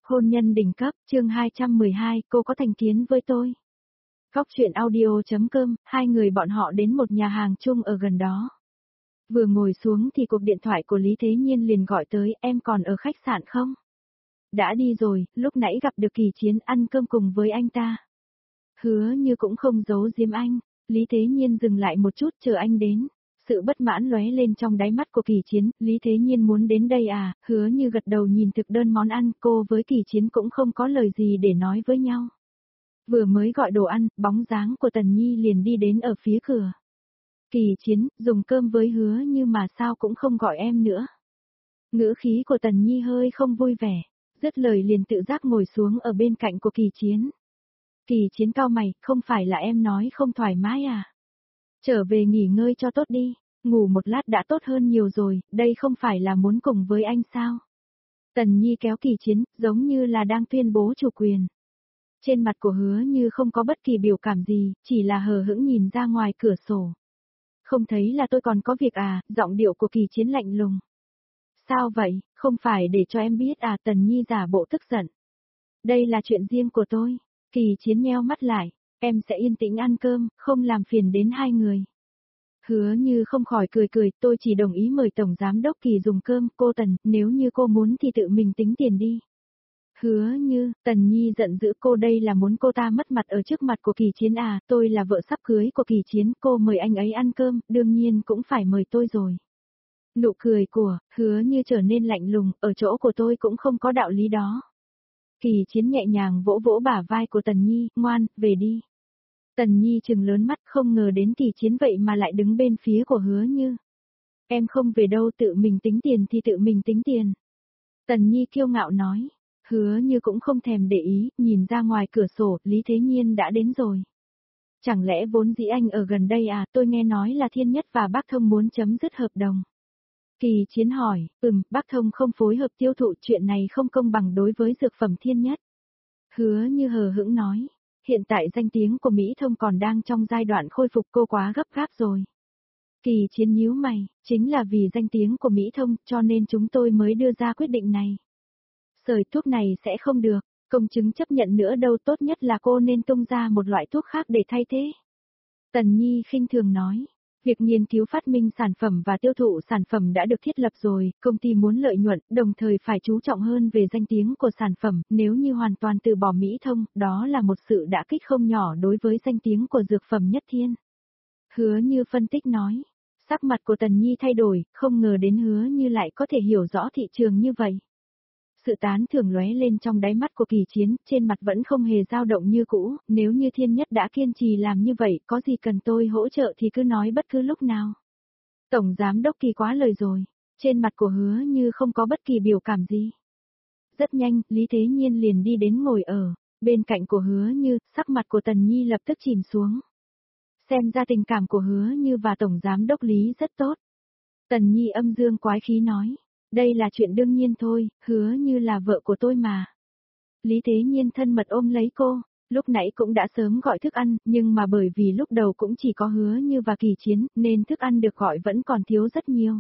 Hôn nhân đỉnh cấp, chương 212, cô có thành kiến với tôi. Góc chuyện audio.com, hai người bọn họ đến một nhà hàng chung ở gần đó. Vừa ngồi xuống thì cuộc điện thoại của Lý Thế Nhiên liền gọi tới, em còn ở khách sạn không? Đã đi rồi, lúc nãy gặp được Kỳ Chiến ăn cơm cùng với anh ta. Hứa Như cũng không giấu giếm anh, Lý Thế Nhiên dừng lại một chút chờ anh đến. Sự bất mãn lóe lên trong đáy mắt của Kỳ Chiến, Lý Thế Nhiên muốn đến đây à, Hứa Như gật đầu nhìn thực đơn món ăn, cô với Kỳ Chiến cũng không có lời gì để nói với nhau. Vừa mới gọi đồ ăn, bóng dáng của Tần Nhi liền đi đến ở phía cửa. Kỳ Chiến, dùng cơm với Hứa Như mà sao cũng không gọi em nữa. Ngữ khí của Tần Nhi hơi không vui vẻ, dứt lời liền tự giác ngồi xuống ở bên cạnh của Kỳ Chiến. Kỳ Chiến cau mày, không phải là em nói không thoải mái à? Trở về nghỉ ngơi cho tốt đi, ngủ một lát đã tốt hơn nhiều rồi, đây không phải là muốn cùng với anh sao? Tần Nhi kéo Kỳ Chiến, giống như là đang tuyên bố chủ quyền. Trên mặt của Hứa Như không có bất kỳ biểu cảm gì, chỉ là hờ hững nhìn ra ngoài cửa sổ. Không thấy là tôi còn có việc à, giọng điệu của Kỳ Chiến lạnh lùng. Sao vậy, không phải để cho em biết à? Tần Nhi giả bộ tức giận. Đây là chuyện riêng của tôi. Kỳ Chiến nheo mắt lại, em sẽ yên tĩnh ăn cơm, không làm phiền đến hai người. Hứa Như không khỏi cười, tôi chỉ đồng ý mời Tổng Giám Đốc Kỳ dùng cơm, cô Tần, nếu như cô muốn thì tự mình tính tiền đi. Hứa Như, Tần Nhi giận dữ, cô đây là muốn cô ta mất mặt ở trước mặt của Kỳ Chiến à, tôi là vợ sắp cưới của Kỳ Chiến, cô mời anh ấy ăn cơm, đương nhiên cũng phải mời tôi rồi. Nụ cười của Hứa Như trở nên lạnh lùng, ở chỗ của tôi cũng không có đạo lý đó. Kỳ Chiến nhẹ nhàng vỗ vỗ bả vai của Tần Nhi, ngoan, về đi. Tần Nhi trừng lớn mắt, không ngờ đến Kỳ Chiến vậy mà lại đứng bên phía của Hứa Như. Em không về đâu, tự mình tính tiền thì tự mình tính tiền. Tần Nhi kiêu ngạo nói. Hứa Như cũng không thèm để ý, nhìn ra ngoài cửa sổ, Lý Thế Nhiên đã đến rồi. Chẳng lẽ vốn dĩ anh ở gần đây à, tôi nghe nói là Thiên Nhất và Bác Thông muốn chấm dứt hợp đồng. Kỳ Chiến hỏi, Bác Thông không phối hợp tiêu thụ, chuyện này không công bằng đối với dược phẩm Thiên Nhất. Hứa Như hờ hững nói, hiện tại danh tiếng của Mỹ Thông còn đang trong giai đoạn khôi phục, cô quá gấp gáp rồi. Kỳ Chiến nhíu mày, chính là vì danh tiếng của Mỹ Thông cho nên chúng tôi mới đưa ra quyết định này. Sởi thuốc này sẽ không được, công chứng chấp nhận nữa đâu, tốt nhất là cô nên tung ra một loại thuốc khác để thay thế. Tần Nhi khinh thường nói, việc nghiên cứu phát minh sản phẩm và tiêu thụ sản phẩm đã được thiết lập rồi, công ty muốn lợi nhuận, đồng thời phải chú trọng hơn về danh tiếng của sản phẩm, nếu như hoàn toàn từ bỏ Mỹ Thông, đó là một sự đả kích không nhỏ đối với danh tiếng của dược phẩm Nhất Thiên. Hứa Như phân tích nói, sắc mặt của Tần Nhi thay đổi, không ngờ đến Hứa Như lại có thể hiểu rõ thị trường như vậy. Sự tán thưởng lóe lên trong đáy mắt của Kỳ Chiến, trên mặt vẫn không hề dao động như cũ, nếu như Thiên Nhất đã kiên trì làm như vậy, có gì cần tôi hỗ trợ thì cứ nói bất cứ lúc nào. Tổng Giám Đốc Kỳ quá lời rồi, trên mặt của Hứa Như không có bất kỳ biểu cảm gì. Rất nhanh, Lý Thế Nhiên liền đi đến ngồi ở bên cạnh của Hứa Như, sắc mặt của Tần Nhi lập tức chìm xuống. Xem ra tình cảm của Hứa Như và Tổng Giám Đốc Lý rất tốt. Tần Nhi âm dương quái khí nói. Đây là chuyện đương nhiên thôi, Hứa Như là vợ của tôi mà. Lý Thế Nhiên thân mật ôm lấy cô, lúc nãy cũng đã sớm gọi thức ăn, nhưng mà bởi vì lúc đầu cũng chỉ có Hứa Như và Kỳ Chiến, nên thức ăn được gọi vẫn còn thiếu rất nhiều.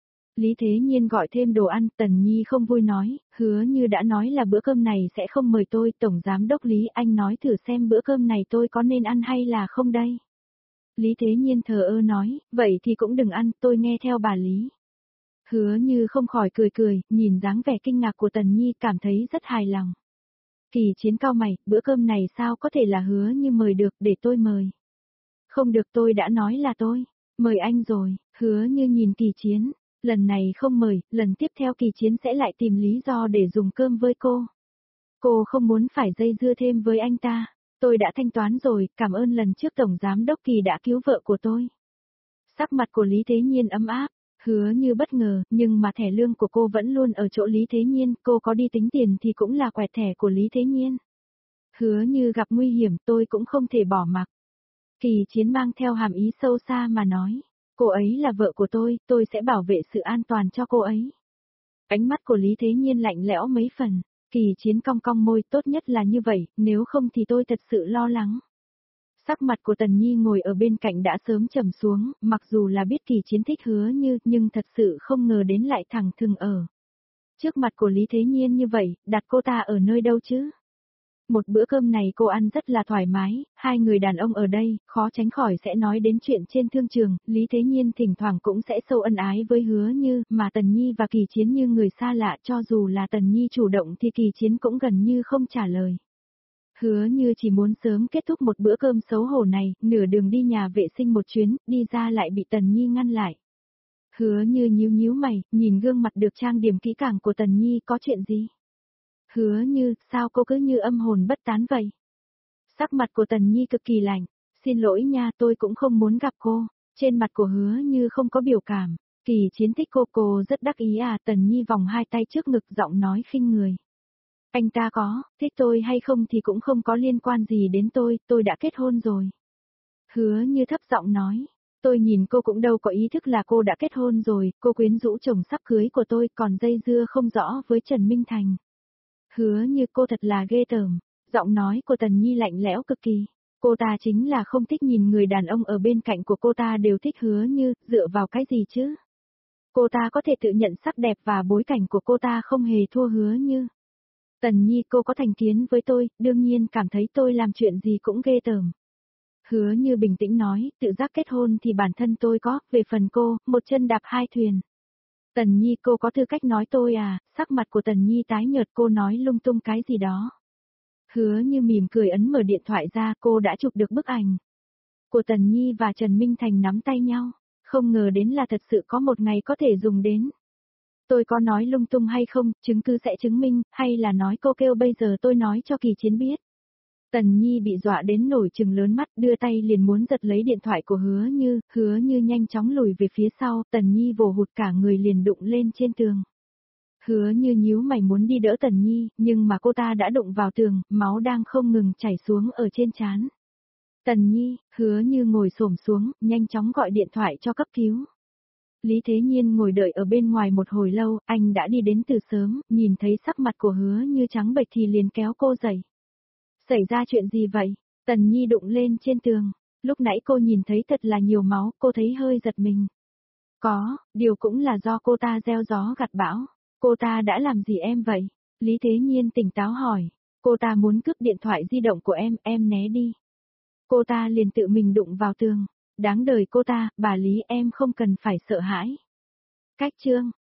Lý Thế Nhiên gọi thêm đồ ăn, Tần Nhi không vui nói, Hứa Như đã nói là bữa cơm này sẽ không mời tôi, Tổng Giám Đốc Lý, anh nói thử xem bữa cơm này tôi có nên ăn hay là không đây. Lý Thế Nhiên thờ ơ nói, vậy thì cũng đừng ăn, tôi nghe theo bà Lý. Hứa Như không khỏi cười, nhìn dáng vẻ kinh ngạc của Tần Nhi cảm thấy rất hài lòng. Kỳ Chiến cau mày, bữa cơm này sao có thể là Hứa Như mời được, để tôi mời. Không được, tôi đã nói là tôi mời anh rồi. Hứa Như nhìn Kỳ Chiến, lần này không mời, lần tiếp theo Kỳ Chiến sẽ lại tìm lý do để dùng cơm với cô. Cô không muốn phải dây dưa thêm với anh ta. Tôi đã thanh toán rồi, cảm ơn lần trước Tổng Giám Đốc Kỳ đã cứu vợ của tôi. Sắc mặt của Lý Thế Nhiên ấm áp. Hứa Như bất ngờ, nhưng mà thẻ lương của cô vẫn luôn ở chỗ Lý Thế Nhiên, cô có đi tính tiền thì cũng là quẹt thẻ của Lý Thế Nhiên. Hứa Như gặp nguy hiểm, tôi cũng không thể bỏ mặc. Kỳ Chiến mang theo hàm ý sâu xa mà nói, cô ấy là vợ của tôi sẽ bảo vệ sự an toàn cho cô ấy. Ánh mắt của Lý Thế Nhiên lạnh lẽo mấy phần, Kỳ Chiến cong cong môi, tốt nhất là như vậy, nếu không thì tôi thật sự lo lắng. Sắc mặt của Tần Nhi ngồi ở bên cạnh đã sớm trầm xuống, mặc dù là biết Kỳ Chiến thích Hứa Như, nhưng thật sự không ngờ đến lại thẳng thừng ở Trước mặt của Lý Thế Nhiên như vậy, đặt cô ta ở nơi đâu chứ? Một bữa cơm này cô ăn rất là thoải mái, hai người đàn ông ở đây, khó tránh khỏi sẽ nói đến chuyện trên thương trường, Lý Thế Nhiên thỉnh thoảng cũng sẽ sâu ân ái với Hứa Như, mà Tần Nhi và Kỳ Chiến như người xa lạ, cho dù là Tần Nhi chủ động thì Kỳ Chiến cũng gần như không trả lời. Hứa Như chỉ muốn sớm kết thúc một bữa cơm xấu hổ này, nửa đường đi nhà vệ sinh một chuyến, đi ra lại bị Tần Nhi ngăn lại. Hứa Như nhíu nhíu mày, nhìn gương mặt được trang điểm kỹ càng của Tần Nhi, có chuyện gì? Hứa Như, sao cô cứ như âm hồn bất tán vậy? Sắc mặt của Tần Nhi cực kỳ lạnh, xin lỗi nha, tôi cũng không muốn gặp cô. Trên mặt của Hứa Như không có biểu cảm. Kỳ Chiến thích cô rất đắc ý à? Tần Nhi vòng hai tay trước ngực, giọng nói khinh người. Anh ta có, thích tôi hay không thì cũng không có liên quan gì đến tôi đã kết hôn rồi. Hứa Như thấp giọng nói, tôi nhìn cô cũng đâu có ý thức là cô đã kết hôn rồi, cô quyến rũ chồng sắp cưới của tôi còn dây dưa không rõ với Trần Minh Thành. Hứa Như, cô thật là ghê tởm. Giọng nói của Tần Nhi lạnh lẽo cực kỳ. Cô ta chính là không thích nhìn người đàn ông ở bên cạnh của cô ta đều thích Hứa Như, dựa vào cái gì chứ? Cô ta có thể tự nhận sắc đẹp và bối cảnh của cô ta không hề thua Hứa Như. Tần Nhi, cô có thành kiến với tôi, đương nhiên cảm thấy tôi làm chuyện gì cũng ghê tởm. Hứa Như bình tĩnh nói, tự giác kết hôn thì bản thân tôi có, về phần cô, một chân đạp hai thuyền. Tần Nhi, cô có tư cách nói tôi à? Sắc mặt của Tần Nhi tái nhợt, cô nói lung tung cái gì đó. Hứa Như mỉm cười ấn mở điện thoại ra, cô đã chụp được bức ảnh của Tần Nhi và Trần Minh Thành nắm tay nhau, không ngờ đến là thật sự có một ngày có thể dùng đến. Tôi có nói lung tung hay không, chứng cứ sẽ chứng minh, hay là nói cô kêu bây giờ tôi nói cho Kỳ Chiến biết. Tần Nhi bị dọa đến nổi trừng lớn mắt, đưa tay liền muốn giật lấy điện thoại của Hứa Như nhanh chóng lùi về phía sau, Tần Nhi vồ hụt cả người liền đụng lên trên tường. Hứa Như nhíu mày muốn đi đỡ Tần Nhi, nhưng mà cô ta đã đụng vào tường, máu đang không ngừng chảy xuống ở trên trán. Tần Nhi, Hứa Như ngồi xổm xuống, nhanh chóng gọi điện thoại cho cấp cứu. Lý Thế Nhiên ngồi đợi ở bên ngoài một hồi lâu, anh đã đi đến từ sớm, nhìn thấy sắc mặt của Hứa Như trắng bệch thì liền kéo cô dậy. Xảy ra chuyện gì vậy? Tần Nhi đụng lên trên tường. Lúc nãy cô nhìn thấy thật là nhiều máu, cô thấy hơi giật mình. Có, điều cũng là do cô ta gieo gió gặt bão. Cô ta đã làm gì em vậy? Lý Thế Nhiên tỉnh táo hỏi. Cô ta muốn cướp điện thoại di động của em né đi. Cô ta liền tự mình đụng vào tường. Đáng đời cô ta, bà Lý, em không cần phải sợ hãi. Cách chương.